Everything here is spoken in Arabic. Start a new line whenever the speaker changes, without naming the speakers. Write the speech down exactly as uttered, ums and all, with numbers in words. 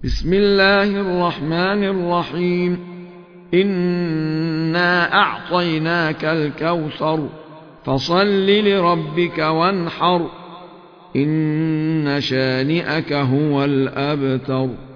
بسم الله الرحمن الرحيم إنا أعطيناك الكوثر فصل لربك وانحر إن شانئك هو الأبتر.